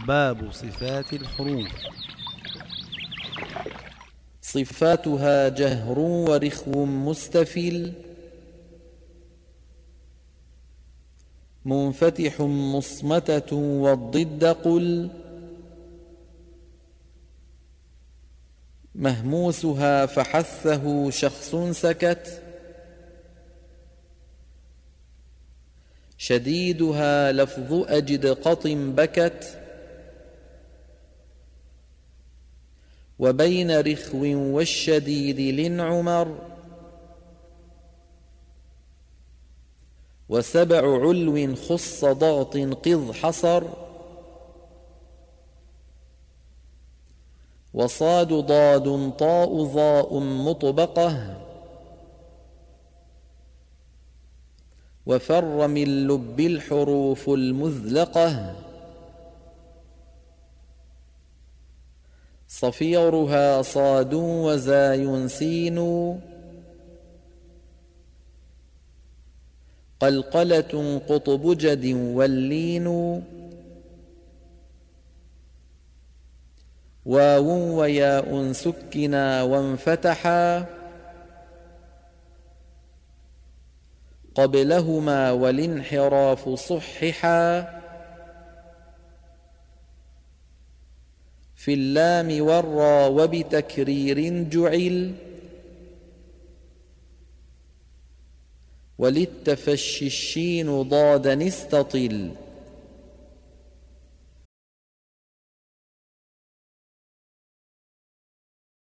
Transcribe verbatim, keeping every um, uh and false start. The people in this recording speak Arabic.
باب صفات الحروف. صفاتها جهر ورخو مستفل، منفتح مصمتة والضد قل، مهموسها فحثه شخص سكت، شديدها لفظ أجد قط بكت، وبين رخو والشديد لنعمر، وسبع علو خص ضغط قذ حصر، وصاد ضاد طاء ظاء مطبقة، وفر من لب الحروف المذلقة، صفيرها صاد وزاي سين، قلقلة قطب جد واللين، واو وياء سكنا وانفتحا، قبلهما والانحراف صححا، في اللام والراء وبتكرير جعل، وللتفشي الشين ضادا استطل.